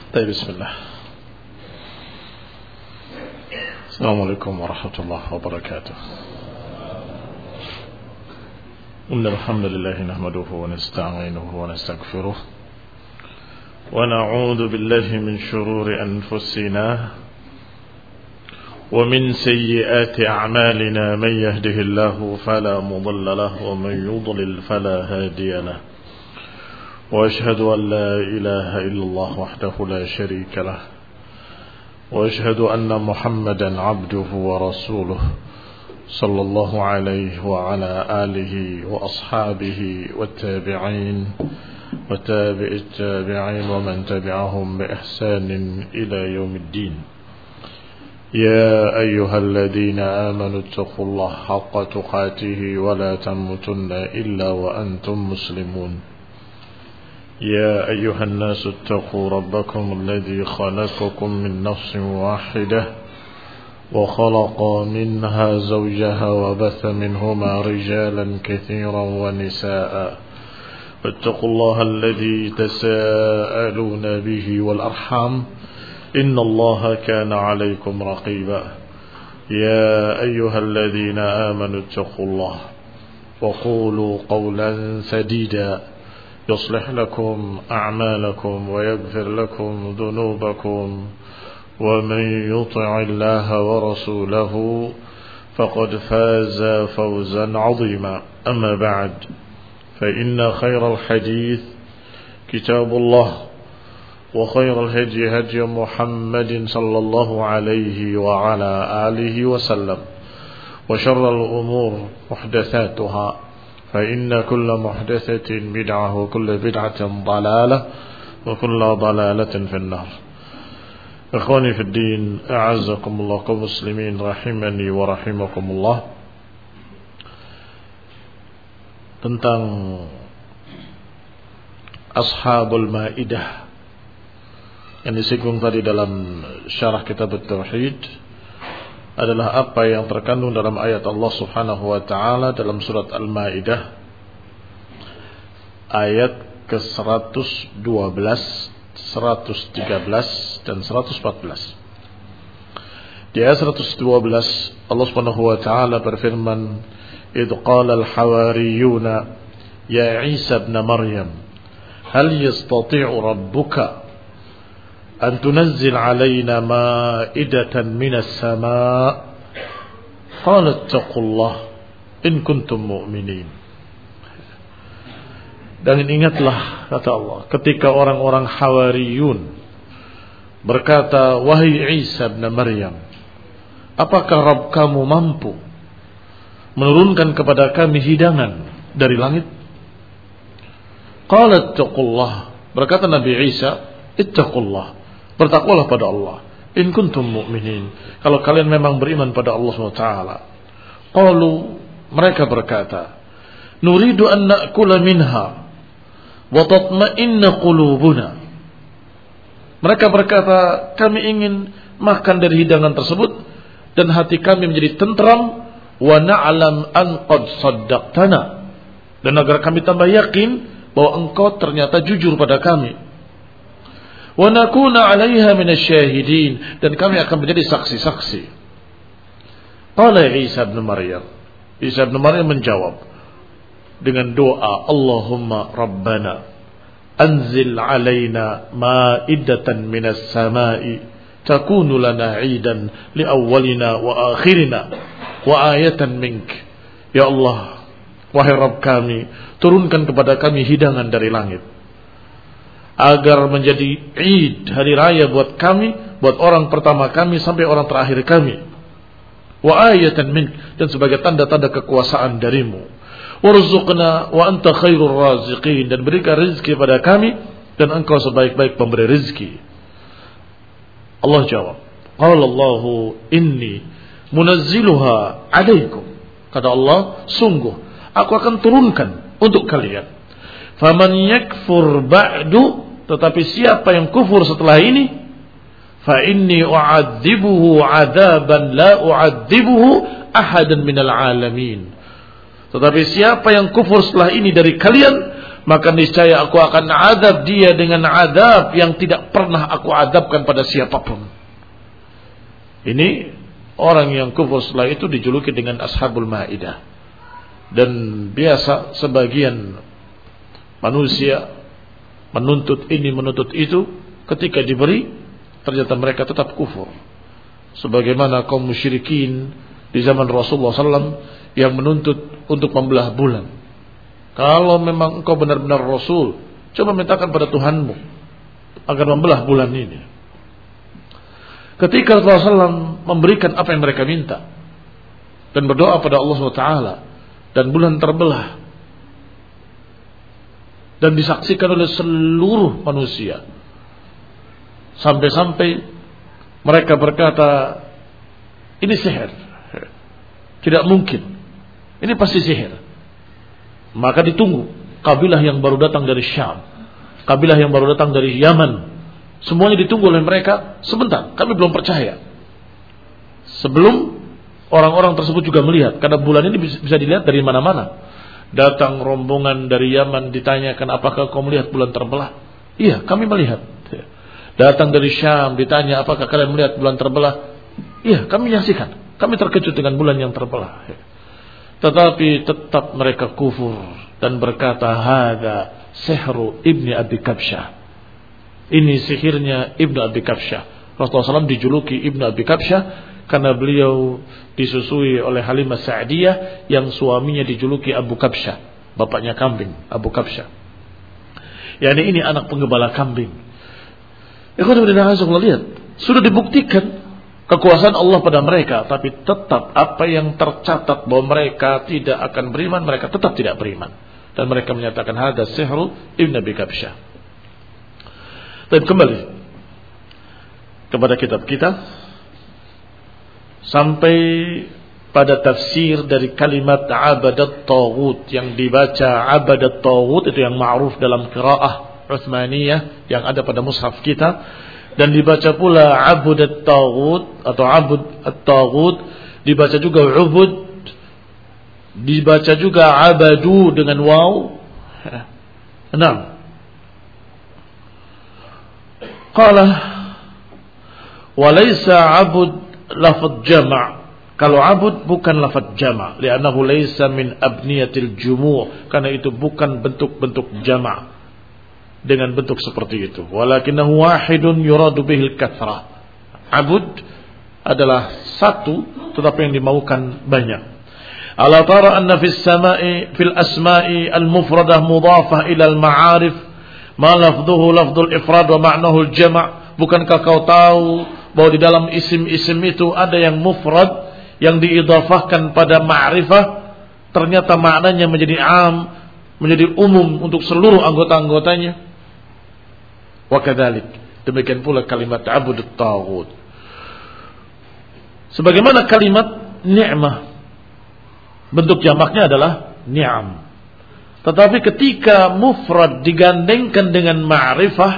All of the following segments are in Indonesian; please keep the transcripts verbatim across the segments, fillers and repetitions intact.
طيب بسم الله. السلام عليكم ورحمة الله وبركاته. إن الحمد لله نحمده ونستعينه ونستغفره ونعوذ بالله من شرور أنفسنا ومن سيئات أعمالنا من يهده الله فلا مضل له ومن يضلل فلا هادي له وأشهد أن لا إله إلا الله وحده لا شريك له وأشهد أن محمدا عبده ورسوله صلى الله عليه وعلى آله وأصحابه والتابعين وتابع التابعين ومن تبعهم بإحسان إلى يوم الدين. يا أيها الذين آمنوا اتقوا الله حق تقاته ولا تموتن إلا وأنتم مسلمون. يا أيها الناس اتقوا ربكم الذي خلقكم من نفس واحدة وخلق منها زوجها وبث منهما رجالا كثيرا ونساء واتقوا الله الذي تساءلون به والأرحام إن الله كان عليكم رقيبا. يا أيها الذين آمنوا اتقوا الله وقولوا قولا سديدا يصلح لكم أعمالكم ويغفر لكم ذنوبكم ومن يطع الله ورسوله فقد فاز فوزا عظيما. أما بعد فإن خير الحديث كتاب الله وخير الهدي هدي محمد صلى الله عليه وعلى آله وسلم وشر الأمور محدثاتها فإن كل محدثة بدعة وكل بدعة ضلالة وكل ضلالة في النار. إخواني في الدين أعزكم الله كمسلمين رحمني ورحمكم الله. Tentang Ashabul Maidah yang disinggung tadi dalam syarah kitab At-Tauhid adalah apa yang terkandung dalam ayat Allah Subhanahu wa taala dalam surat Al-Maidah ayat ke seratus dua belas, seratus tiga belas dan seratus empat belas. Di ayat seratus dua belas Allah Subhanahu wa taala berfirman, "Idz qala al-hawariyuna ya Isa ibn Maryam hal yastati'u rabbuka أن تنزل علينا مائدة من السماء قال اتقوا الله إن كنتم مؤمنين." Dan ingatlah, kata Allah, ketika orang-orang Hawariyun berkata, "Wahai Isa bin Maryam, apakah Rabb kamu mampu menurunkan kepada kami hidangan dari langit?" Qala ittaqullah, berkata Nabi Isa, ittaqullah, bertakwalah pada Allah. In kuntum mu'minin, kalau kalian memang beriman pada Allah subhanahu wa taala. Qalu, mereka berkata, nuridu an na'kula minha wa tatma'inna qulubuna. Mereka berkata, kami ingin makan dari hidangan tersebut dan hati kami menjadi tentram, wa na'lam an qad saddaqtana, dan agar kami tambah yakin bahwa engkau ternyata jujur pada kami. Wa nakuna 'alaiha minasyahidin, dan kami akan menjadi saksi-saksi. Qala Isa bin Maryam, Isa bin Maryam menjawab dengan doa, Allahumma rabbana anzil 'alaina ma'idatan minas sama'i takunu lana 'idan li awwalina wa akhirina wa ayatan mink. Ya Allah, wahai Rabb kami, turunkan kepada kami hidangan dari langit agar menjadi Id, hari raya buat kami, buat orang pertama kami sampai orang terakhir kami. Wa ayatan mink, dan sebagai tanda-tanda kekuasaan darimu. Warzuqna wa anta khairur raziqin, dan berikan rezeki pada kami dan engkau sebaik-baik pemberi rezeki. Allah jawab, qala Allahu inni munazziluha alaikum. Kata Allah, sungguh aku akan turunkan untuk kalian. Faman yakfur ba'du, tetapi siapa yang kufur setelah ini, fa inni u'adzibuhu 'adzaban la u'adzibuhu ahadan minal alamin. Tetapi siapa yang kufur setelah ini dari kalian, maka niscaya aku akan azab dia dengan azab yang tidak pernah aku azabkan pada siapapun. Ini orang yang kufur setelah itu dijuluki dengan Ashabul Maidah. Dan biasa sebagian manusia menuntut ini menuntut itu, ketika diberi ternyata mereka tetap kufur. Sebagaimana kaum musyrikin di zaman Rasulullah sallallahu alaihi wasallam yang menuntut untuk membelah bulan. Kalau memang engkau benar-benar Rasul, coba mintakan pada Tuhanmu agar membelah bulan ini. Ketika Rasulullah sallallahu alaihi wasallam memberikan apa yang mereka minta dan berdoa pada Allah subhanahu wa taala, dan bulan terbelah dan disaksikan oleh seluruh manusia, sampai-sampai mereka berkata, ini sihir, tidak mungkin, ini pasti sihir. Maka ditunggu kabilah yang baru datang dari Syam, kabilah yang baru datang dari Yaman, semuanya ditunggu oleh mereka. Sebentar, kami belum percaya. Sebelum orang-orang tersebut juga melihat, karena bulan ini bisa dilihat dari mana-mana. Datang rombongan dari Yaman, ditanyakan, apakah kau melihat bulan terbelah? Iya, kami melihat. Datang dari Syam, ditanya, apakah kalian melihat bulan terbelah? Iya, kami menyaksikan. Kami terkejut dengan bulan yang terbelah. Tetapi tetap mereka kufur dan berkata, hada sihru ibni Abi Kabsyah. Ini sihirnya Ibnu Abi Kabsyah. Rasulullah sallallahu alaihi wasallam dijuluki Ibnu Abi Kabsyah karena beliau disusui oleh Halimah Sa'diyah yang suaminya dijuluki Abu Kabsyah, bapaknya kambing, Abu Kabsyah. Yani ini anak penggembala kambing. Ikhwan fillah, lihat, sudah dibuktikan kekuasaan Allah pada mereka, tapi tetap apa yang tercatat bahwa mereka tidak akan beriman, mereka tetap tidak beriman. Dan mereka menyatakan hada sihru Ibnu Abi Kabsyah. Dan kembali kepada kitab kita, sampai pada tafsir dari kalimat abadat taghut, yang dibaca abadat taghut itu yang ma'ruf dalam qiraah Utsmaniyah yang ada pada mushaf kita, dan dibaca pula abudat taghut atau abud at-taghut, dibaca juga ubud, dibaca juga abadu dengan waw. Enam. Qala walaysa abud lafadz jama'. Kalau abud bukan lafadz jama', li'annahu laysa min abniyatil jumu', karena itu bukan bentuk-bentuk jama' dengan bentuk seperti itu. Walakinahu wahidun yuradu bihil kathrah. Abud adalah satu, tetapi yang dimaukan banyak. Ala tara anna fis sama'i fil asma'i al-mufradah mudhafah ila al-ma'arif ma lafdhuhu lafdhul ifrad wa ma'nahu al-jama'. Bukankah kau tahu bahwa di dalam isim-isim itu ada yang mufrad, yang diidhafahkan pada ma'rifah, ternyata maknanya menjadi am, menjadi umum untuk seluruh anggota-anggotanya. Wa kadzalik, demikian pula kalimat abudut taghut. Sebagaimana kalimat ni'mah, bentuk jamaknya adalah ni'am. Tetapi ketika mufrad digandengkan dengan ma'rifah,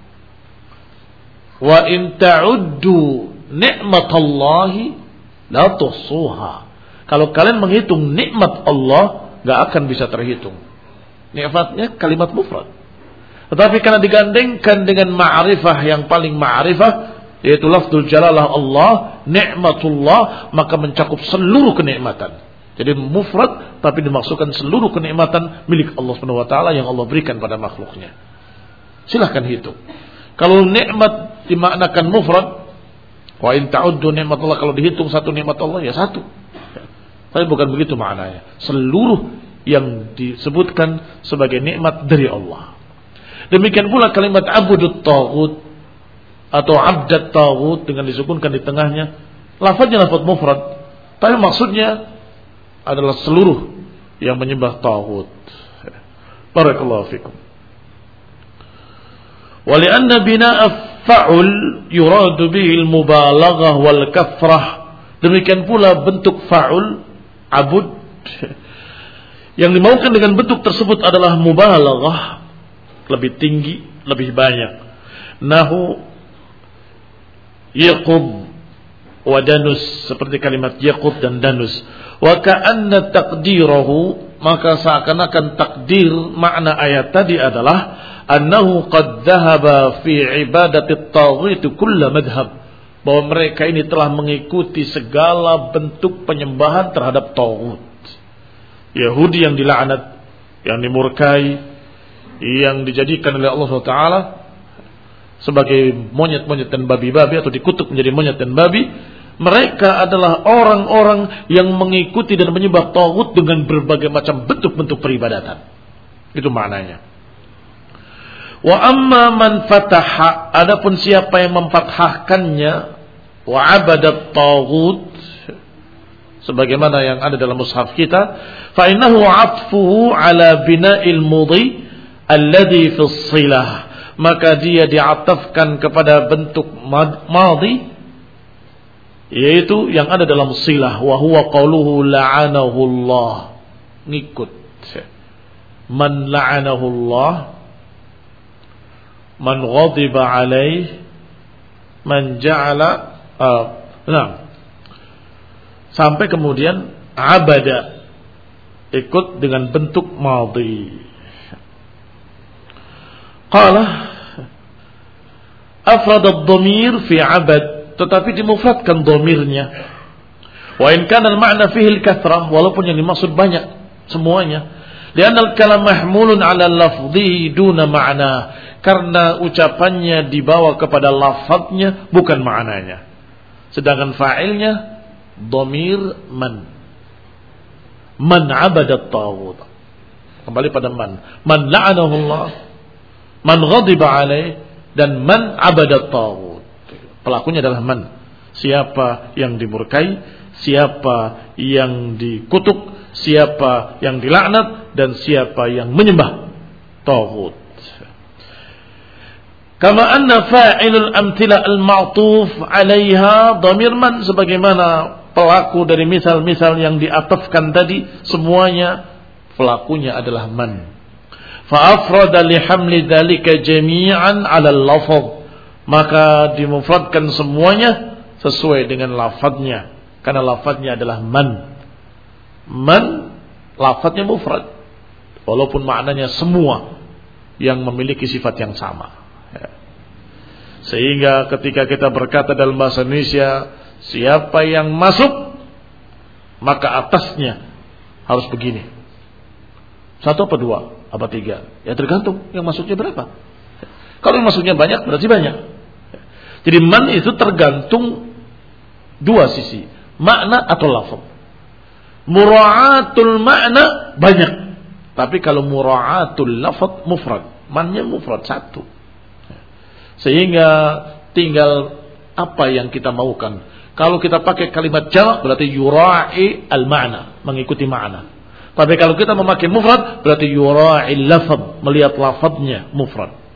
wa in ta'uddu ni'matallahi la tuhsuha. Kalau kalian menghitung nikmat Allah, enggak akan bisa terhitung. Nikmatnya kalimat mufrad. Tetapi karena digandengkan dengan ma'rifah yang paling ma'rifah, yaitu lafzul jalalah Allah, ni'matullah, maka mencakup seluruh kenikmatan. Jadi mufrad tapi dimaksudkan seluruh kenikmatan milik Allah Subhanahu wa taala yang Allah berikan pada makhluknya. Silahkan hitung. Kalau nikmat dimaknakan mufrad, wa in ta'uddu ni'matullah, kalau dihitung satu nikmat Allah ya satu. Tapi bukan begitu maknanya. Seluruh yang disebutkan sebagai nikmat dari Allah. Demikian pula kalimat abudut taghut atau abdat taghut dengan disukunkan di tengahnya, lafaznya lafaz mufrad, tapi maksudnya adalah seluruh yang menyembah taghut. Barakallahu fikum. Wa li'anna bina'a fa'ul yuradu bihi al-mubalaghah wal kathrah. Demikian pula bentuk fa'ul abud yang dimaukan dengan bentuk tersebut adalah mubalaghah, lebih tinggi, lebih banyak. Nahu yaqub wa danus, seperti kalimat yaqub dan danus. Wa ka'anna taqdirahu, maka seakan-akan takdir makna ayat tadi adalah annahu qad dhahaba fi ibadati at-taghut kull madhhab, bahwa mereka ini telah mengikuti segala bentuk penyembahan terhadap taghut. Yahudi yang dilaknat, yang dimurkai, yang dijadikan oleh Allah subhanahu wa taala sebagai monyet-monyet dan babi-babi, atau dikutuk menjadi monyet dan babi. Mereka adalah orang-orang yang mengikuti dan menyembah taghut dengan berbagai macam bentuk-bentuk peribadatan. Itu maknanya. Wa amma man fataha, adapun siapa yang memfathahkannya, wa abadat taghut, sebagaimana yang ada dalam mushaf kita, fa innahu atfuhu ala bina'il mudhi alladhi fi silah, maka dia diatafkan kepada bentuk madhi, yaitu yang ada dalam silah, wa huwa qauluhu la'anahu Allah, ngikut man la'anahu Allah, man ghadiba alaih, man ja'ala uh, nah sampai kemudian abada, ikut dengan bentuk madhi. Qala afrad ad-dhamir fi abad, tetapi dimufradkan dhamirnya. Wa in kana al-ma'na fihi al-kathrah, walaupun yang dimaksud banyak semuanya. Lianna al-kalam mahmulun 'ala lafdhihi duna ma'na, karena ucapannya dibawa kepada lafadznya bukan maknanya. Sedangkan fa'ilnya dhamir man. Man 'abada at-taghut. Kembali pada man. Man la'anahu Allah, man ghadiba alaih, dan man 'abada at-taghut. Pelakunya adalah man, siapa yang dimurkai, siapa yang dikutuk, siapa yang dilaknat, dan siapa yang menyembah taghut. Kama anna fa'ilul amthila al-ma'tuf 'alaiha dhamir man, sebagaimana pelaku dari misal-misal yang diatafkan tadi semuanya pelakunya adalah man. Fa afrada li hamli dzalika jami'an 'ala al-lafz, maka dimufradkan semuanya sesuai dengan lafadznya, karena lafadznya adalah man. Man lafadznya mufrad, walaupun maknanya semua yang memiliki sifat yang sama. Sehingga ketika kita berkata dalam bahasa Indonesia, siapa yang masuk, maka atasnya harus begini. Satu apa dua, apa tiga, ya tergantung yang masuknya berapa. Kalau yang masuknya banyak berarti banyak. Jadi man itu tergantung dua sisi, makna atau lafaz. Mura'atul makna banyak, tapi kalau mura'atul lafaz mufrad, mannya mufrad satu. Sehingga tinggal apa yang kita maukan. Kalau kita pakai kalimat jamak berarti yura'i al-ma'na, mengikuti makna. Tapi kalau kita memakai mufrad berarti yura'i lafaz, melihat lafaznya mufrad.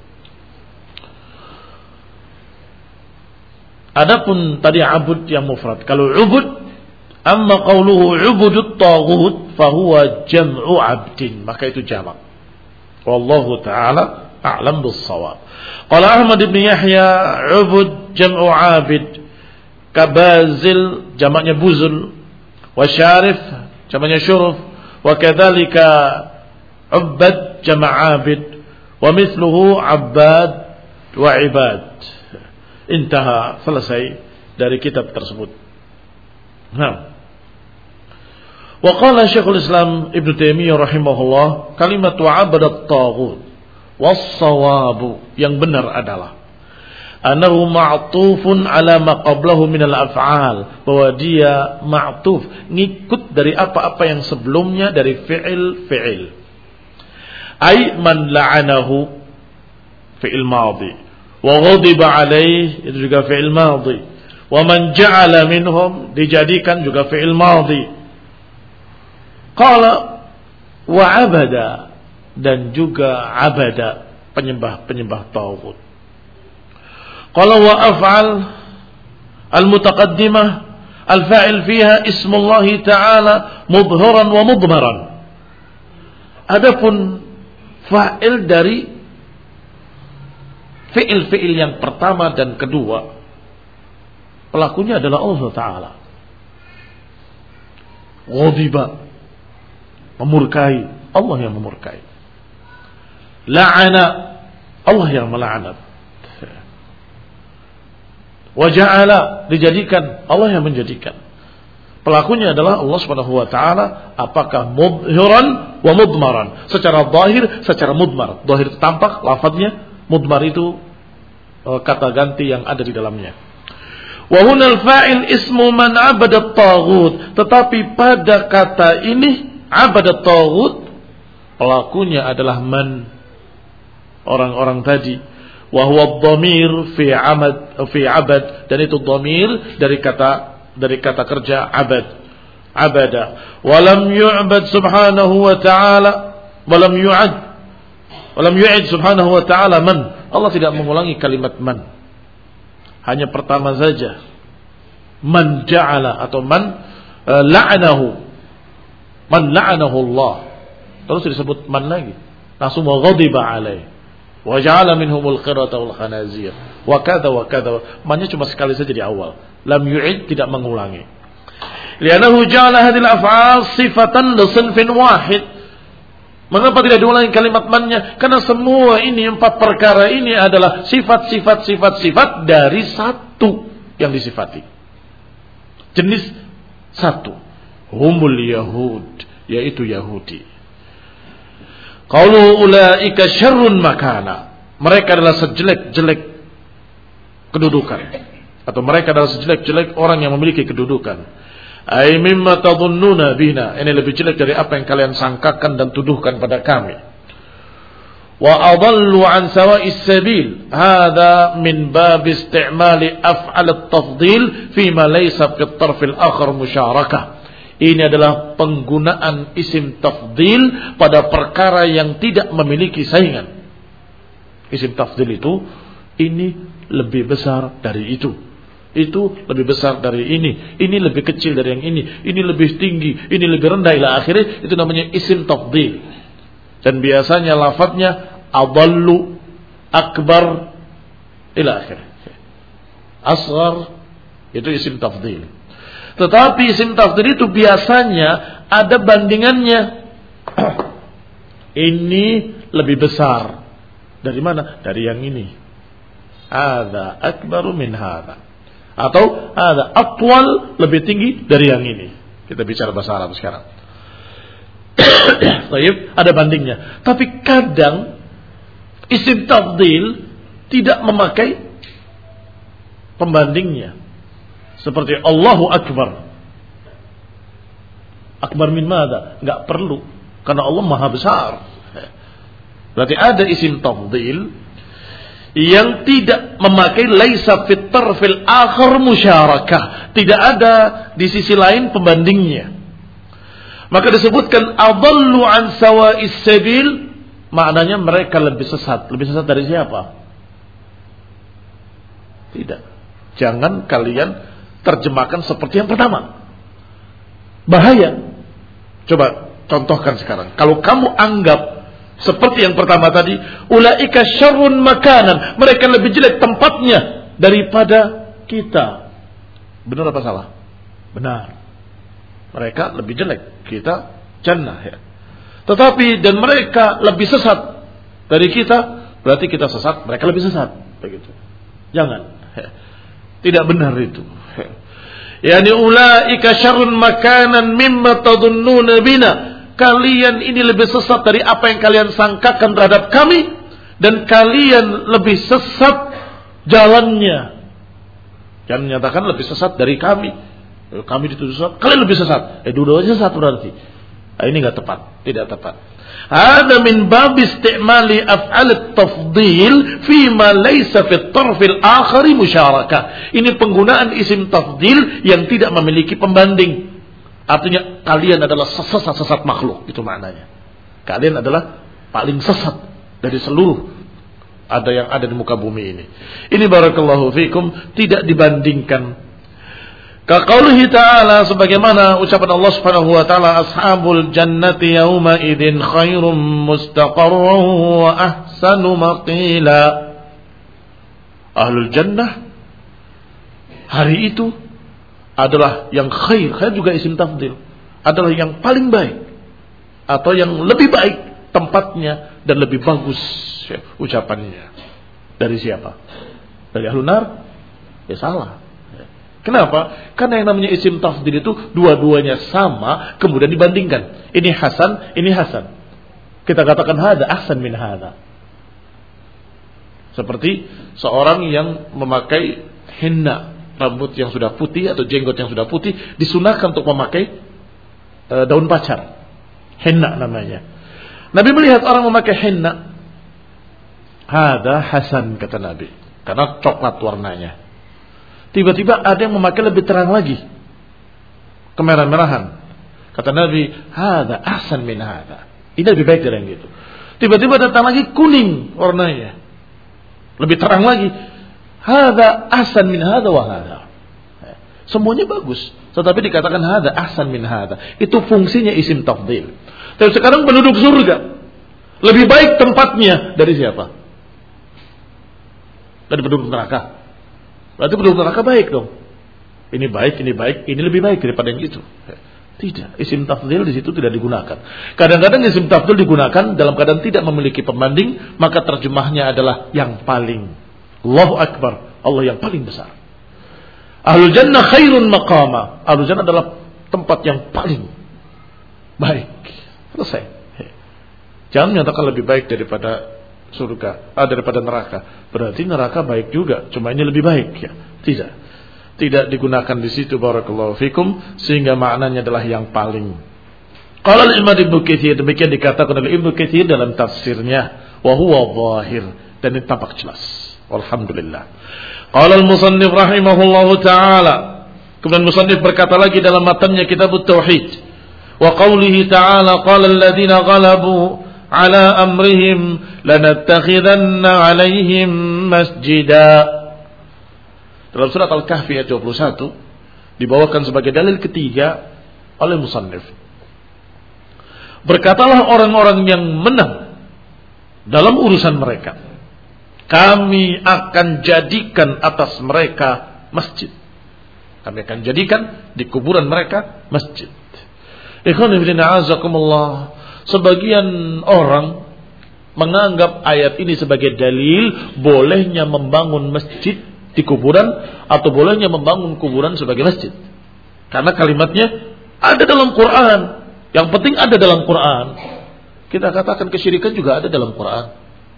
Adapun tadi abud yang mufrad. Kalau ubud, amma qawluhu ubudut taghut fahuwa jam'u abdin, maka itu jamak. Wallahu ta'ala a'lam bis-shawab. Qala Ahmad ibn Yahya ubud jam'u abid, kabazil jamaknya buzul, wa syarif jamaknya syuruf, wa kadzalika ubad jama' abid, wa mithluhu abbad wa ibad. Intaha, selesai dari kitab tersebut. Nah, wa qala Syekhul Islam Ibnu Taimiyah rahimahullah, kalimat wa'abadat taghut was-shawabu, yang benar adalah annahu ma'tufun ala ma qablahu min al-af'al, bahwa dia ma'tuf, ngikut dari apa-apa yang sebelumnya dari fi'il-fi'il. Ai man la'anahu, fi'il madhi, wa ghadiba alaih, itu juga fi'il madhi, wa man ja'ala minhum, dijadikan juga fi'il madhi. Qala wa abada, dan juga abada, penyembah-penyembah taghut. Qala wa af'al al-mutaqaddimah al-fa'il fiha ismullah ta'ala mudhharan wa mudmaran. Adapun fa'il dari fi'il-fi'il yang pertama dan kedua, pelakunya adalah Allah Ta'ala. Ghadiba, memurkai, Allah yang memurkai. La'ana, Allah yang melaknat. Wa ja'ala, dijadikan, Allah yang menjadikan. Pelakunya adalah Allah Subhanahu wa taala, apakah mudhiran wa mudmaran, secara zahir, secara mudmar. Zahir itu tampak lafadznya, mudmar itu kata ganti yang ada di dalamnya. Wa hunal fa'il ismu man 'abada at-taghut, tetapi pada kata ini 'abada at-taghut pelakunya adalah man, orang-orang tadi. Wa huwa ad-dhamir fi 'amad fi 'abad, dan itu dhamir dari kata dari kata kerja abad, abada. Walam yu'bad subhanahu wa ta'ala, walam yu'ad, walam yu'id subhanahu wa ta'ala man. Allah tidak mengulangi kalimat man. Hanya pertama saja. Man ja'ala atau man uh, la'anahu. Man la'anahu Allah. Terus disebut man lagi. Langsung wa ghadiba alaih. Wa ja'ala minhumul qirata wal khanazir. Wa kadha wa kadha. Man-nya cuma sekali saja di awal. Lam yu'id, tidak mengulangi. Li'annahu ja'ala hadhil af'al sifatan li sinfin wahid. Mengapa tidak diulangi kalimat man-nya? Karena semua ini, empat perkara ini adalah sifat-sifat sifat-sifat dari satu yang disifati. Jenis satu. Humul Yahud, yaitu Yahudi. Qalu ulaika syarrun makana. Mereka adalah sejelek-jelek kedudukan, atau mereka adalah sejelek-jelek orang yang memiliki kedudukan. Ay mimma tadhunnuna bina, ini lebih jelek dari apa yang kalian sangkakan dan tuduhkan pada kami. Wa adallu an sawa'is sabil, hadha min bab istimali af'al at-tafdhil fi ma laysa fi at-tarf al-akhar musyarakah. Ini adalah penggunaan isim tafdhil pada perkara yang tidak memiliki saingan. Isim tafdhil itu ini lebih besar dari itu, itu lebih besar dari ini, ini lebih kecil dari yang ini, ini lebih tinggi, ini lebih rendah, ila akhirnya. Itu namanya isim tafdhil. Dan biasanya lafadznya adallu, akbar, ila akhirnya. Asghar, itu isim tafdhil. Tetapi isim tafdhil itu biasanya ada bandingannya. Ini lebih besar dari mana? Dari yang ini. Hadza akbaru min hadza, atau hadza atwal, lebih tinggi dari yang ini. Kita bicara bahasa Arab sekarang. Baik, ada bandingnya. Tapi kadang isim tafdhil tidak memakai pembandingnya. Seperti Allahu akbar. Akbar min madza? Enggak perlu, karena Allah Maha besar. Berarti ada isim tafdhil yang tidak memakai laisa fit tarfil akhar musyarakah, tidak ada di sisi lain pembandingnya. Maka disebutkan adallu an sawa'is sabil, maknanya mereka lebih sesat. Lebih sesat dari siapa? Tidak. Jangan kalian terjemahkan seperti yang pertama. Bahaya. Coba contohkan sekarang. Kalau kamu anggap seperti yang pertama tadi, ulaika syarrun makanan, mereka lebih jelek tempatnya daripada kita. Benar apa salah? Benar. Mereka lebih jelek, kita jannah ya. Tetapi dan mereka lebih sesat dari kita, berarti kita sesat, mereka lebih sesat, begitu. Jangan. Tidak benar itu. Yani ulaika syarrun makanan mimma tadhunnuna bina. Kalian ini lebih sesat dari apa yang kalian sangkakan terhadap kami, dan kalian lebih sesat jalannya. Jangan menyatakan lebih sesat dari kami. Kami dituduh sesat, kalian lebih sesat. Eh, dua-duanya sesat berarti. Nah, ini enggak tepat, tidak tepat. Hada min bab istimali af'al at-tafdhil fi ma laysa fi at-tarf al-akhar musyarakah. Ini penggunaan isim tafdhil yang tidak memiliki pembanding. Artinya kalian adalah sesat-sesat makhluk, itu maknanya. Kalian adalah paling sesat dari seluruh ada yang ada di muka bumi ini. Ini barakallahu fikum tidak dibandingkan. Kaqaulihi ta'ala, sebagaimana ucapan Allah Subhanahu wa taala, ashabul jannati yauma idzin khairum mustaqarran wa ahsanu maqila. Ahlul jannah hari itu adalah yang khair, khair juga isim tafdhil, adalah yang paling baik. atau yang lebih baik tempatnya dan lebih bagus ya, ucapannya. Dari siapa? Dari ahlun nar? Ya salah. Kenapa? Karena yang namanya isim tafdil itu dua-duanya sama, kemudian dibandingkan. Ini hasan, ini hasan. Kita katakan hada ahsan min hada. Seperti seorang yang memakai henna, rambut yang sudah putih atau jenggot yang sudah putih, disunahkan untuk memakai e, daun pacar. Henna namanya. Nabi melihat orang memakai henna. Hada hasan, kata Nabi. Karena coklat warnanya. Tiba-tiba ada yang memakai lebih terang lagi, kemerah-merahan. Kata Nabi, hada ahsan min hada. Ini lebih baik dari yang itu. Tiba-tiba datang lagi kuning warnanya, lebih terang lagi. Hada ahsan min hada wa hada. Semuanya bagus, tetapi dikatakan hada ahsan min hada. Itu fungsinya isim tafdil. Tapi sekarang penduduk surga lebih baik tempatnya dari siapa? Dari penduduk neraka. Berarti penduduk neraka baik dong. Ini baik, ini baik, ini lebih baik daripada yang itu. Tidak, isim tafdil di situ tidak digunakan. Kadang-kadang isim tafdil digunakan dalam keadaan tidak memiliki pembanding, maka terjemahnya adalah yang paling. Allahu Akbar, Allah yang paling besar. Ahlul jannah khairun maqama. Ahlul jannah adalah tempat yang paling baik. Selesai. Jangan menyatakan lebih baik daripada surga, ah, daripada neraka. Berarti neraka baik juga, cuma ini lebih baik ya. Tidak. Tidak digunakan di situ, barakallahu fikum, sehingga maknanya adalah yang paling. Qala al-Imam Ibnu Katsir, demikian dikatakan oleh Ibnu Katsir dalam tafsirnya, wa huwa zahir, dan ini tampak jelas. Alhamdulillah. Qala al-musannif rahimahullahu taala. Kemudian musannif berkata lagi dalam matanya Kitabut Tauhid, wa qawlihi ta'ala qala alladziina ghalabu ala amrihim lanattakhidanna alaihim masjida. Dalam surat Al-Kahfi ayat dua puluh satu dibawakan sebagai dalil ketiga oleh musannif. Berkatalah orang-orang yang menang dalam urusan mereka, kami akan jadikan atas mereka masjid. Kami akan jadikan di kuburan mereka masjid. Ikhwan fillah azakumullah. Sebagian orang menganggap ayat ini sebagai dalil bolehnya membangun masjid di kuburan atau bolehnya membangun kuburan sebagai masjid. Karena kalimatnya ada dalam Quran. Yang penting ada dalam Quran. Kita katakan kesyirikan juga ada dalam Quran.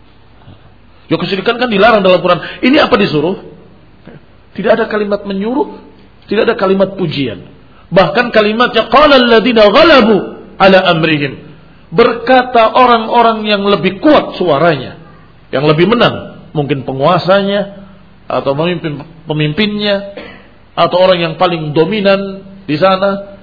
Ya kesyirikan kan dilarang dalam Quran. Ini apa disuruh? Tidak ada kalimat menyuruh, tidak ada kalimat pujian. Bahkan kalimatnya qala alladziina ghalabu ala amrihim. Berkata orang-orang yang lebih kuat suaranya, yang lebih menang, mungkin penguasanya atau pemimpin pemimpinnya atau orang yang paling dominan di sana.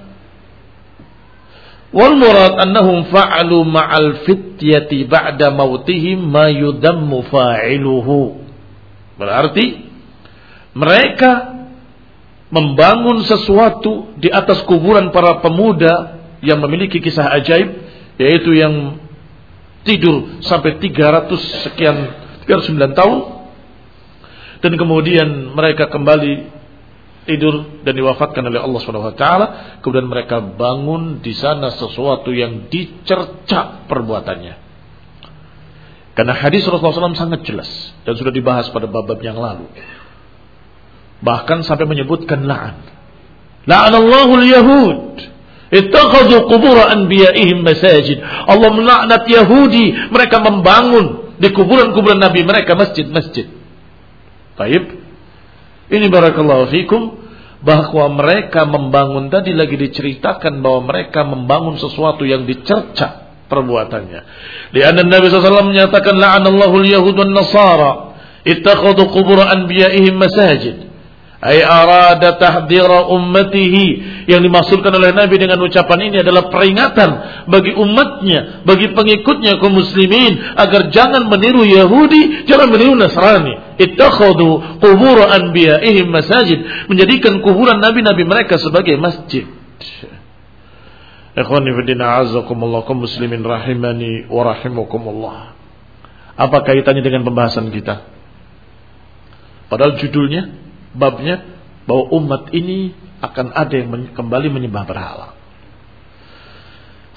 Wal murad annahum fa'alu ma'al fityati ba'da mautihim ma yudammu fa'iluhu. Berarti mereka membangun sesuatu di atas kuburan para pemuda yang memiliki kisah ajaib, yaitu yang tidur sampai tiga ratus sekian, tiga ratus sembilan tahun, dan kemudian mereka kembali tidur dan diwafatkan oleh Allah Subhanahu wa taala. Kemudian mereka bangun di sana sesuatu yang dicerca perbuatannya. Karena hadis Rasulullah shallallahu alaihi wasallam sangat jelas dan sudah dibahas pada bab-bab yang lalu. Bahkan sampai menyebutkan la'an. La'anallahu al-yahud ittakhadhu qubur anbiya'ihim masajid. Allah melaknat Yahudi, mereka membangun di kuburan-kuburan nabi mereka masjid-masjid. Baik. Ini barakallahu fikum, bahwa mereka membangun tadi lagi diceritakan bahwa mereka membangun sesuatu yang dicerca perbuatannya. Di anna Nabi sallallahu alaihi wasallam menyatakan la'anallahu al-yahud wan nasara ittakhadhu qubur anbiya'ihim masajid. Ay arada tahdhira ummatihi, yang dimaksudkan oleh Nabi dengan ucapan ini adalah peringatan bagi umatnya, bagi pengikutnya kaum muslimin agar jangan meniru Yahudi, jangan meniru Nasrani. Ittakhadhu qubur anbiya'ihim masajid, menjadikan kuburan nabi-nabi mereka sebagai masjid. Ikhwani fi din a'azzakumullah kaum muslimin rahimani wa rahimakumullah. Apa kaitannya dengan pembahasan kita? Padahal judulnya, babnya, bahwa umat ini akan ada yang men- kembali menyembah berhala.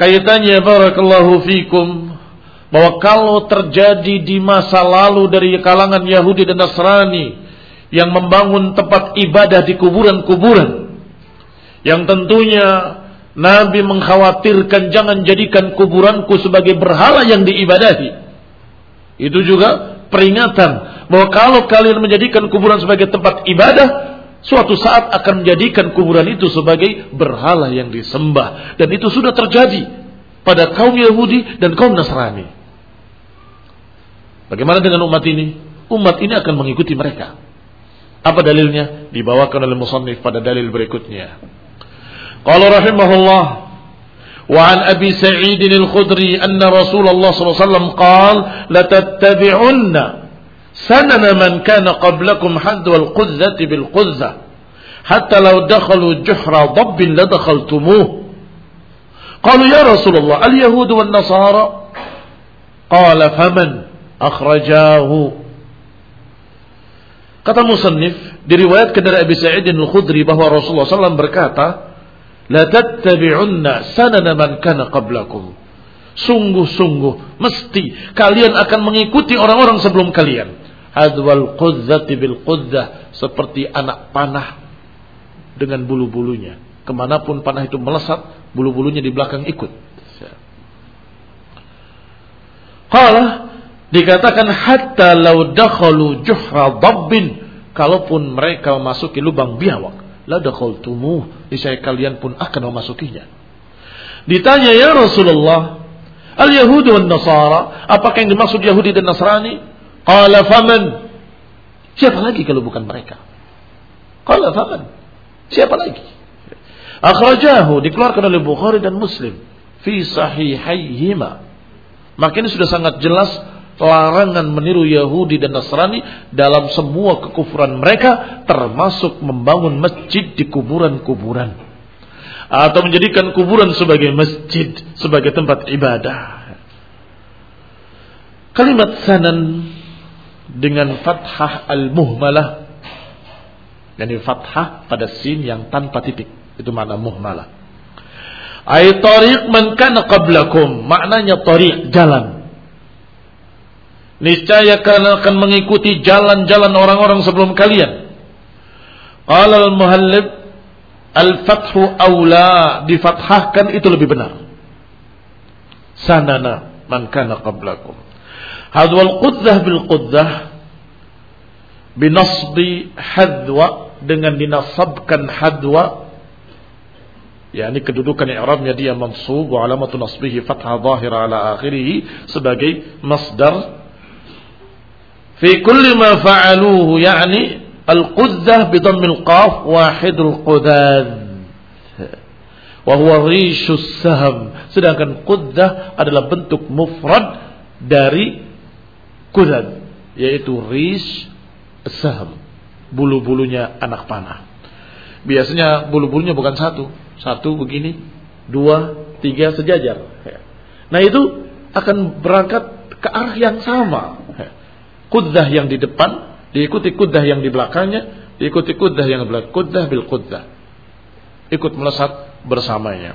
kaitannya barakallahu fikum bahwa kalau terjadi di masa lalu dari kalangan Yahudi dan Nasrani yang membangun tempat ibadah di kuburan-kuburan, yang tentunya Nabi mengkhawatirkan jangan jadikan kuburanku sebagai berhala yang diibadahi. Itu juga peringatan bahwa kalau kalian menjadikan kuburan sebagai tempat ibadah, suatu saat akan menjadikan kuburan itu sebagai berhala yang disembah. Dan itu sudah terjadi pada kaum Yahudi dan kaum Nasrani. Bagaimana dengan umat ini? Umat ini akan mengikuti mereka. Apa dalilnya? Dibawakan oleh musannif pada dalil berikutnya. Qala rahimahullah, wa an Abi Sa'id al-Khudri anna Rasulullah sallallahu alaihi wasallam qala la tattabi'unna sanana man kana qablakum hadwa al-qudzati bil qudzah hatta law dakhalu juhra dabbin la dakhaltumuh. Qalu ya Rasulullah al-yahud wan nasara? Qala faman akhrajahu. Kata musannif, diriwayatkan dari Abi Sa'id al-Khudri bahwa Rasulullah sallallahu alaihi wasallam berkata, la tattabi'unna sanana man kana qablakum. Sungguh-sungguh mesti kalian akan mengikuti orang-orang sebelum kalian. Hadwal qudzati bil qudzah, seperti anak panah dengan bulu-bulunya. Kemanapun panah itu melesat, bulu-bulunya di belakang ikut. Qala, dikatakan hatta law dakhalu juhra dabbin, kalaupun mereka memasuki lubang biawak, la dakhaltumuh, niscaya kalian pun akan memasukinya. Ditanya, ya Rasulullah, al-Yahudi wan Nasara, apakah yang dimaksud Yahudi dan Nasrani? Qala faman, siapa lagi kalau bukan mereka? Qala faman, siapa lagi? Akhrajahu, dikeluarkan oleh Bukhari dan Muslim fi sahihaihima. Maka ini sudah sangat jelas larangan meniru Yahudi dan Nasrani dalam semua kekufuran mereka, termasuk membangun masjid di kuburan-kuburan atau menjadikan kuburan sebagai masjid, sebagai tempat ibadah. Kalimat sanan dengan fathah al-muhmalah, yakni fathah pada sin yang tanpa titik, itu makna muhmalah. Ay tariq man kana qablakum, maknanya tariq, jalan. Niscaya kalian akan mengikuti jalan-jalan orang-orang sebelum kalian. Qala al-muhallib, al-fathu aula, difathahkan itu lebih benar. Sanana man kana qablakum. Hadwal qudzah bil qudzah binasbi hadwa, dengan dinasabkan hadwa, yakni kedudukan i'rabnya dia mansub wa alamatu nasbihi fathah zahira ala akhirih sebagai masdar. Fi kulli ma fa'aluhu, yakni al-qudzah bi dhammil qaf wahidul qudad wa huwa rishus saham, sedangkan qudzah adalah bentuk mufrad dari qudad, yaitu rish saham, bulu-bulunya anak panah. Biasanya bulu-bulunya bukan satu, satu begini, dua, tiga sejajar. Nah itu akan berangkat ke arah yang sama. Qudzah yang di depan diikuti qudzah yang di belakangnya, diikuti qudzah yang di belakang, qudzah bil qudzah, ikut melesat bersamanya.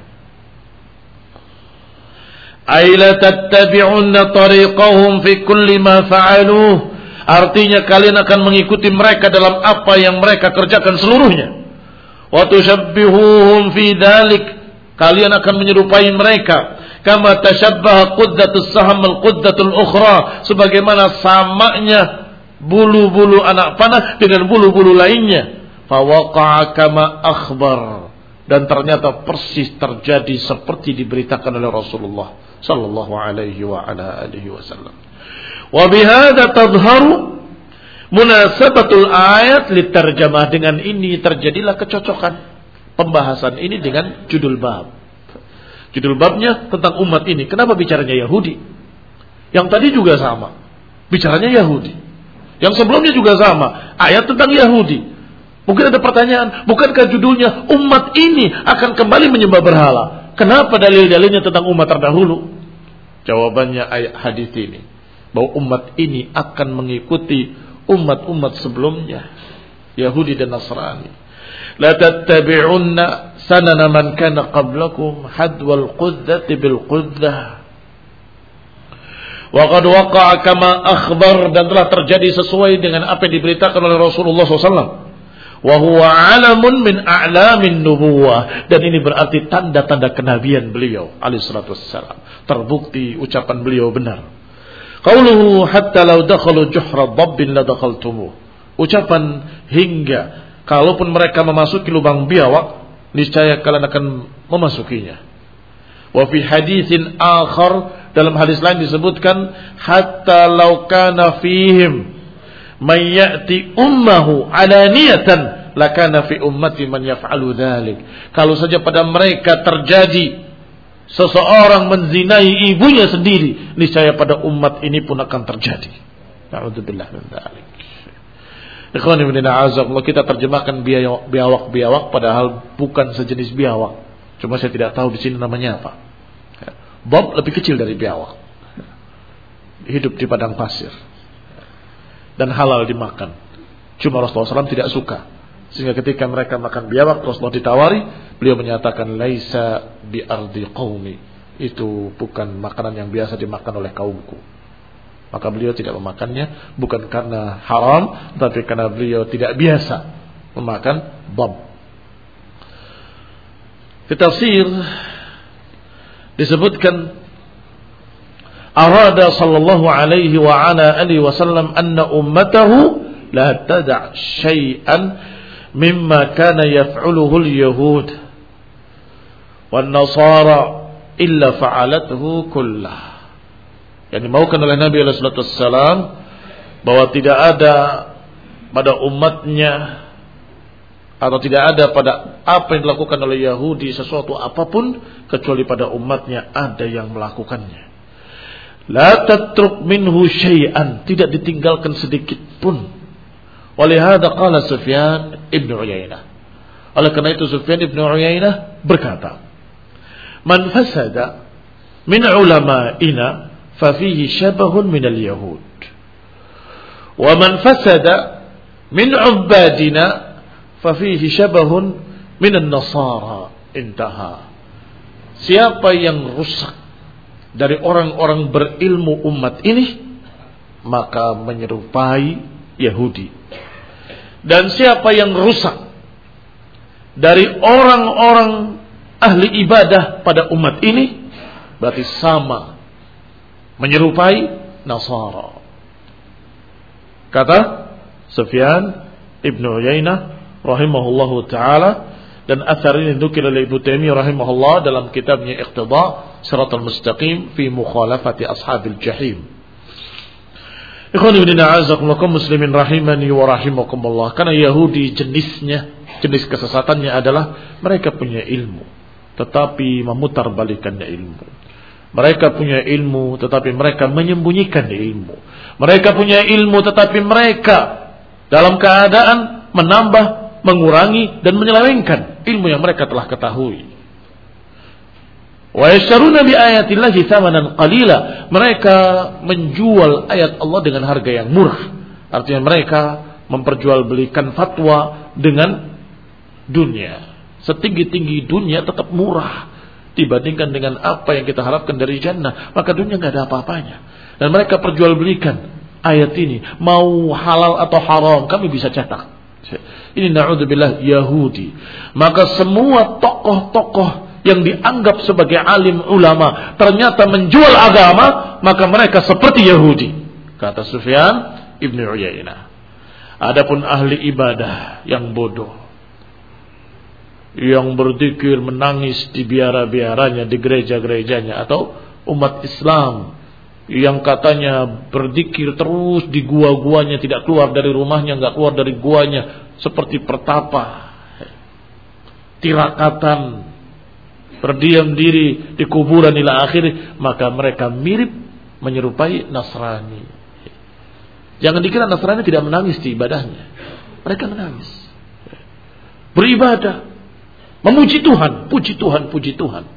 Aila tattabi'unna tariqahum fi kulli ma fa'aluh, artinya kalian akan mengikuti mereka dalam apa yang mereka kerjakan seluruhnya. Wa tushabbihuhum fi dzalik, kalian akan menyerupai mereka kama tashabbaha quddatus saham al quddatul ukhra, sebagaimana samanya bulu-bulu anak panah dengan bulu-bulu lainnya. Fa waqa'a kama akhbar, dan ternyata persis terjadi seperti diberitakan oleh Rasulullah sallallahu alaihi wa ala alihi wasallam. Wa bihadza tadhharu munasabatul ayat litarjamah, dengan ini terjadilah kecocokan pembahasan ini dengan judul bab. Judul babnya tentang umat ini. Kenapa bicaranya Yahudi? Yang tadi juga sama, bicaranya Yahudi. Yang sebelumnya juga sama, ayat tentang Yahudi. Mungkin ada pertanyaan, bukankah judulnya umat ini akan kembali menyembah berhala? Kenapa dalil-dalilnya tentang umat terdahulu? Jawabannya ayat hadis ini, bahwa umat ini akan mengikuti umat-umat sebelumnya, Yahudi dan Nasrani. La tattabi'unna sanana man kana qablakum hadwal qudzati bil qudzah. Wa qad waqa'a kama akhbar, dan telah terjadi sesuai dengan apa yang diberitakan oleh Rasulullah shallallahu alaihi wasallam. Wa huwa 'alamun min a'lamin nubuwah, dan ini berarti tanda-tanda kenabian beliau alaihi salatu wassalam. Terbukti ucapan beliau benar. Qauluhu hatta law dakhalu juhra dhabbin la dakhaltumuh. Ucapan hingga kalaupun mereka memasuki lubang biawak, niscaya kalian akan memasukinya. Wa fi haditsin akhar, dalam hadis lain disebutkan hatta law kana fihim man ya'ti ummuhu alaniyatan lakana fi ummati man yaf'alu dzalik. Kalau saja pada mereka terjadi seseorang menzinai ibunya sendiri, niscaya pada umat ini pun akan terjadi. Na'udzubillah min dzalik. Ikhwan ibn a'azakumullah, kita terjemahkan biawak-biawak padahal bukan sejenis biawak. Cuma saya tidak tahu di sini namanya apa. Dhab lebih kecil dari biawak. Hidup di padang pasir dan halal dimakan. Cuma Rasulullah shallallahu alaihi wasallam tidak suka, sehingga ketika mereka makan biawak, Rasulullah ditawari, beliau menyatakan laisa bi ardi qaumi, itu bukan makanan yang biasa dimakan oleh kaumku. Maka beliau tidak memakannya, bukan karena haram, tapi karena beliau tidak biasa memakan dhab. Di tafsir disebutkan arada sallallahu alaihi wa ala alihi wasallam anna ummatahu la tada' syai'an mimma kana yaf'aluhu al-yahud wan nasara illa fa'alathu kullah. Yang dimaukan oleh Nabi sallallahu alaihi wasallam bahwa tidak ada pada umatnya atau tidak ada pada apa yang dilakukan oleh Yahudi sesuatu apapun kecuali pada umatnya ada yang melakukannya. La tatruk minhu syai'an, tidak ditinggalkan sedikit pun. Walihada qala Sufyan ibn Uyainah. Oleh karena itu Sufyan ibn Uyainah berkata, man fasada min ulama'ina fa fihi syabahun min al-yahud. Wa man fasada min ubbadina fafihi syabahun minan nasara. Intaha. Siapa yang rusak dari orang-orang berilmu umat ini, maka menyerupai Yahudi. Dan siapa yang rusak dari orang-orang ahli ibadah pada umat ini, berarti sama menyerupai Nasara. Kata Sufyan ibn Uyainah rahimahullahu ta'ala, dan athar ini dinukil oleh Ibnu Taimiyah rahimahullah dalam kitabnya Iqtida Shiratal Mustaqim fi Mukhalafati Ashabil Jahim. Ikhwan ibn a'azakumullah muslimin rahimani wa rahimakumullah. Karena Yahudi jenisnya, jenis kesesatannya adalah mereka punya ilmu tetapi memutarbalikkan ilmu. Mereka punya ilmu tetapi mereka menyembunyikan ilmu. Mereka punya ilmu tetapi mereka dalam keadaan menambah, mengurangi dan menyelewengkan ilmu yang mereka telah ketahui. Wa yashtaruna bi ayatillahi thamanan qalila. Mereka menjual ayat Allah dengan harga yang murah. Artinya mereka memperjualbelikan fatwa dengan dunia. Setinggi-tinggi dunia tetap murah dibandingkan dengan apa yang kita harapkan dari jannah. Maka dunia enggak ada apa-apanya. Dan mereka perjualbelikan ayat ini, mau halal atau haram kami bisa cetak. Ini na'udzubillah Yahudi. Maka semua tokoh-tokoh yang dianggap sebagai alim ulama ternyata menjual agama, maka mereka seperti Yahudi, kata Sufyan ibn Uyainah. Adapun ahli ibadah yang bodoh, yang berzikir menangis di biara-biaranya, di gereja-gerejanya, atau umat Islam yang katanya berzikir terus di gua-guanya, tidak keluar dari rumahnya, enggak keluar dari guanya, seperti pertapa, tirakatan, berdiam diri di kuburan ila akhir, maka mereka mirip menyerupai Nasrani. Jangan dikira Nasrani tidak menangis di ibadahnya. Mereka menangis, beribadah, memuji Tuhan, puji Tuhan, puji Tuhan.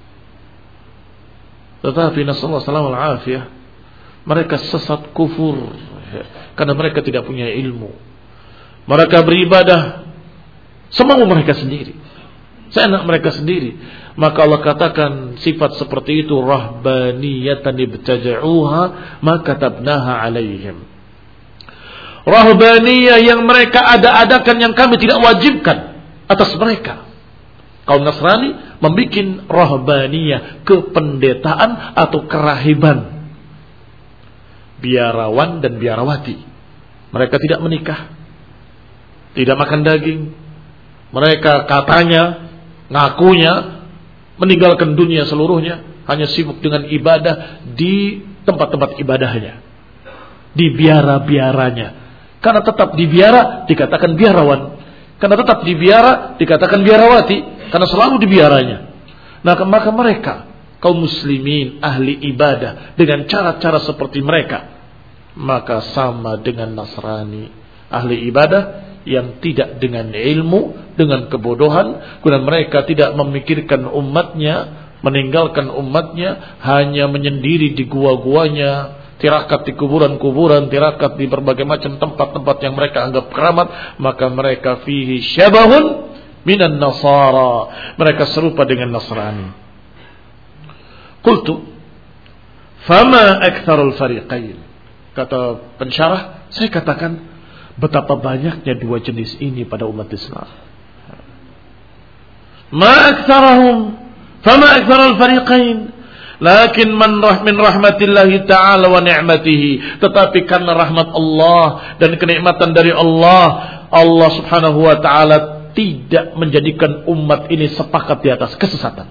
Tetapi nasallahu salam al-afiyah, mereka sesat kufur karena mereka tidak punya ilmu. Mereka beribadah semau mereka sendiri, seenak mereka sendiri. Maka Allah katakan sifat seperti itu rahbaniyatan ibtada'uha ma katabnaha alaihim. Rahbaniyah yang mereka ada-adakan, yang kami tidak wajibkan atas mereka. Kaum Nasrani membuat rahbaniyah, kependetaan atau kerahiban, biarawan dan biarawati. Mereka tidak menikah, tidak makan daging. Mereka katanya, ngakunya meninggalkan dunia seluruhnya, hanya sibuk dengan ibadah di tempat-tempat ibadahnya, di biara-biaranya. Karena tetap di biara dikatakan biarawan, karena tetap di biara dikatakan biarawati, karena selalu di biaranya. Nah, maka mereka kaum muslimin ahli ibadah dengan cara-cara seperti mereka, maka sama dengan Nasrani ahli ibadah yang tidak dengan ilmu, dengan kebodohan. Kemudian mereka tidak memikirkan umatnya, meninggalkan umatnya, hanya menyendiri di gua-guanya, tirakat di kuburan-kuburan, tirakat di berbagai macam tempat-tempat yang mereka anggap keramat. Maka mereka fihi syabahun minan nasara, mereka serupa dengan Nasrani. Qultu fama aktsarul fariqain, kata pensyarah, saya katakan betapa banyaknya dua jenis ini pada umat Islam. Ma aktsarahum fama aktsarul fariqain, lakin man rah min rahmatillahi ta'ala wa ni'matihi, tetapi karena rahmat Allah dan kenikmatan dari Allah, Allah Subhanahu wa ta'ala tidak menjadikan umat ini sepakat di atas kesesatan.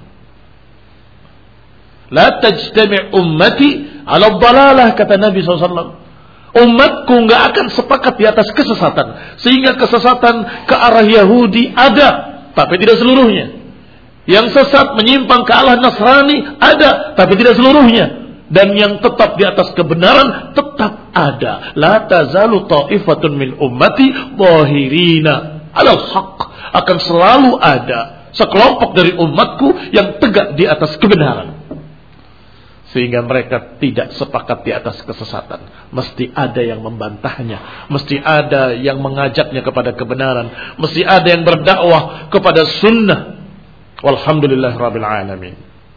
La tajtami' ummati 'ala dhalalah, kata Nabi sallallahu alaihi wasallam. Umatku enggak akan sepakat di atas kesesatan, sehingga kesesatan ke arah Yahudi ada, tapi tidak seluruhnya. Yang sesat menyimpang ke arah Nasrani ada, tapi tidak seluruhnya. Dan yang tetap di atas kebenaran tetap ada. La tazalu ta'ifatun min ummati zahirina 'alal haqq, akan selalu ada sekelompok dari umatku yang tegak di atas kebenaran. Sehingga mereka tidak sepakat di atas kesesatan. Mesti ada yang membantahnya, mesti ada yang mengajaknya kepada kebenaran, mesti ada yang berdakwah kepada sunnah. Walhamdulillah rabbil alamin.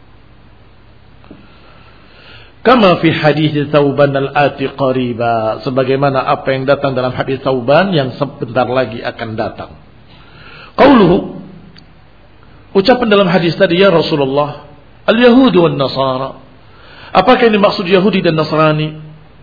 Kama fi hadis Thauban al-ati qariba, sebagaimana apa yang datang dalam hadis Thauban yang sebentar lagi akan datang. Qauluhu, ucapan dalam hadis tadi, ya Rasulullah, al-Yahudi wan Nasara, apakah yang dimaksud Yahudi dan Nasrani?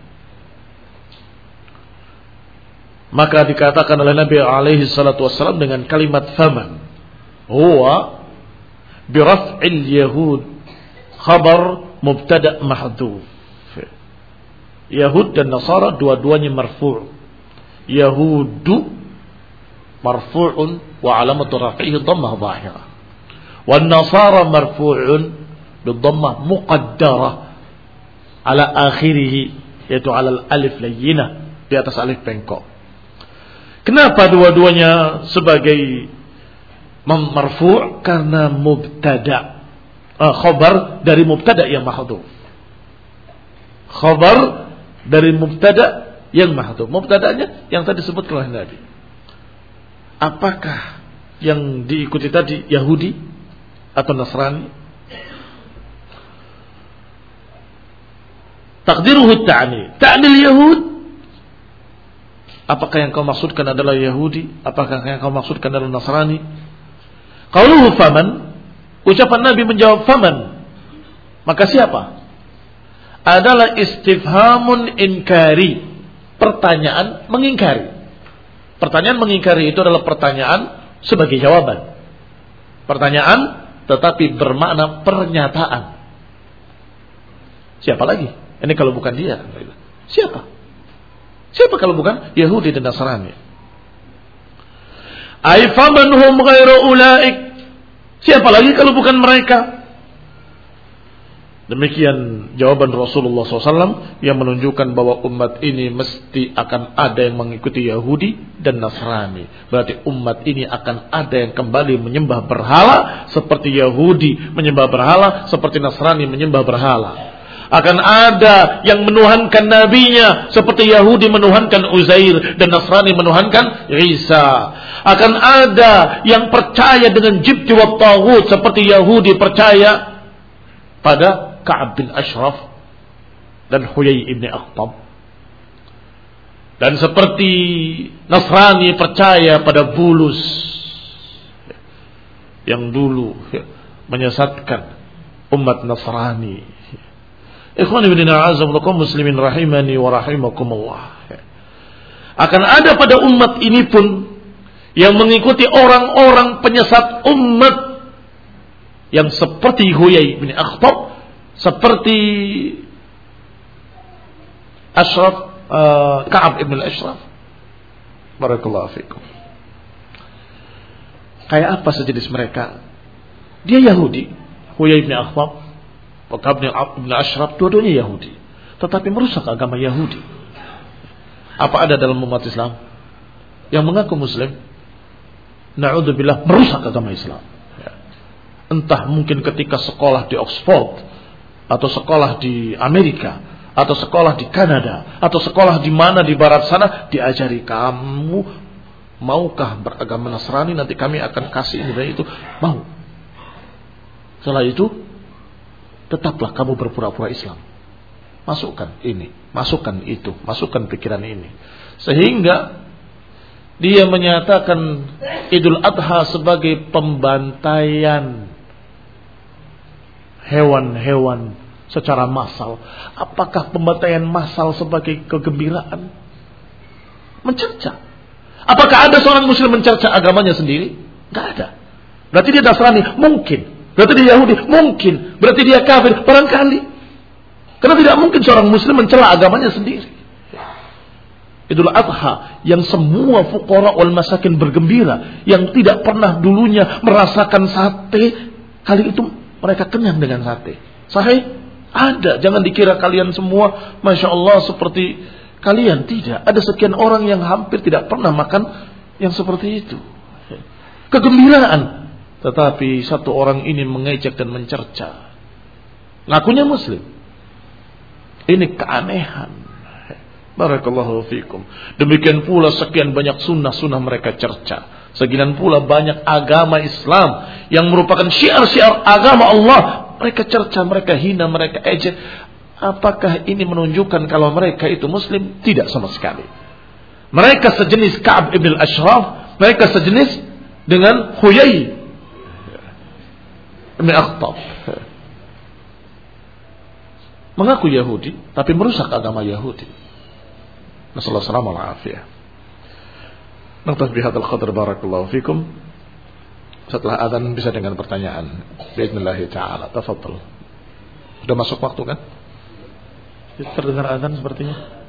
Maka dikatakan oleh Nabi alaihi salatu wassalam dengan kalimat faman, huwa biraf'il yahud khabar mubtada' mahdhuf. Yahud dan Nasara dua-duanya marfu'. Yahudu marfu'un wa alamatu raf'ihi dhammah dhahirah. Wan Nasara marfu'un bidhammah muqaddarah ala akhirih, yaitu ala alif layyinah, di atas alif bengkok. Kenapa dua-duanya sebagai marfu'? Karena mubtada', uh, khabar dari mubtada' yang mahdhuf. Khabar dari mubtada' yang mahdhuf. Mubtada'nya yang tadi disebutkan oleh Nabi. Apakah yang diikuti tadi Yahudi atau Nasrani? Takdiruhu ta'ni, ta'nil Yahud. Apakah yang kau maksudkan adalah Yahudi? Apakah yang kau maksudkan adalah Nasrani? Qauluhu faman, ucapan Nabi menjawab faman, maka siapa? Adalah istifhamun inkari, pertanyaan mengingkari. Pertanyaan mengingkari itu adalah pertanyaan sebagai jawaban. Pertanyaan tetapi bermakna pernyataan. Siapa lagi? Ini kalau bukan dia. Siapa? Siapa kalau bukan Yahudi dan Nasrani? Ai faman hum ghairu ulaik. Siapa lagi kalau bukan mereka? Demikian jawaban Rasulullah shallallahu alaihi wasallam yang menunjukkan bahwa umat ini mesti akan ada yang mengikuti Yahudi dan Nasrani. Berarti umat ini akan ada yang kembali menyembah berhala seperti Yahudi menyembah berhala, seperti Nasrani menyembah berhala. Akan ada yang menuhankan nabinya seperti Yahudi menuhankan Uzair dan Nasrani menuhankan Isa. Akan ada yang percaya dengan jibti wa taghut seperti Yahudi percaya pada Ka'ab bin Ashraf dan Huyai ibn Akhtab. Dan seperti Nasrani percaya pada Bulus yang dulu menyesatkan umat Nasrani. Ikhwan ibn a'azamullakum muslimin rahimani wa rahimakumullah. Akan ada pada umat ini pun yang mengikuti orang-orang penyesat umat yang seperti Huyai bin Akhtab, seperti Ashraf uh, Ka'ab ibn al-Ashraf. Barakallahu fikum. Kayak apa sejenis mereka? Dia Yahudi, Huyai bin Akhtab, Ka'ab bin Ashraf, dua-duanya Yahudi, tetapi merusak agama Yahudi. Apa ada dalam umat Islam yang mengaku Muslim, na'udzubillah, merusak agama Islam? Entah mungkin ketika sekolah di Oxford, atau sekolah di Amerika, atau sekolah di Kanada, atau sekolah di mana di barat sana, diajari kamu maukah beragama Nasrani, nanti kami akan kasih ini dan itu. Mau. Setelah itu tetaplah kamu berpura-pura Islam. Masukkan ini, masukkan itu, masukkan pikiran ini. Sehingga dia menyatakan Idul Adha sebagai pembantaian hewan-hewan secara massal. Apakah pembantaian massal sebagai kegembiraan? Mencerca. Apakah ada seorang muslim mencerca agamanya sendiri? Tidak ada. Berarti dia Nasrani? Mungkin. Berarti dia Yahudi? Mungkin. Berarti dia kafir? Barangkali. Karena tidak mungkin seorang muslim mencela agamanya sendiri. Idul Adha yang semua fuqara wal masakin bergembira, yang tidak pernah dulunya merasakan sate, kali itu mereka kenyang dengan sate. Sahih? Ada. Jangan dikira kalian semua Masya Allah seperti kalian. Tidak. Ada sekian orang yang hampir tidak pernah makan yang seperti itu. Kegembiraan. Tetapi satu orang ini mengejek dan mencerca. Ngakunya Muslim. Ini keanehan. Barakallahu fikum. Demikian pula sekian banyak sunnah-sunnah mereka cerca. Sekian pula banyak agama Islam yang merupakan syiar-syiar agama Allah. Mereka cerca, mereka hina, mereka ejek. Apakah ini menunjukkan kalau mereka itu Muslim? Tidak sama sekali. Mereka sejenis Ka'ab ibn al-Ashraf. Mereka sejenis dengan Huyai ibn Akhtab. Mengaku Yahudi, tapi merusak agama Yahudi. Nasallahu alaihi wasallam. Naqtaf bihadzal qadar, barakallahu fikum. Setelah azan bisa dengan pertanyaan. Bismillah taala. Tafadhal. Sudah masuk waktu kan? Terdengar azan sepertinya.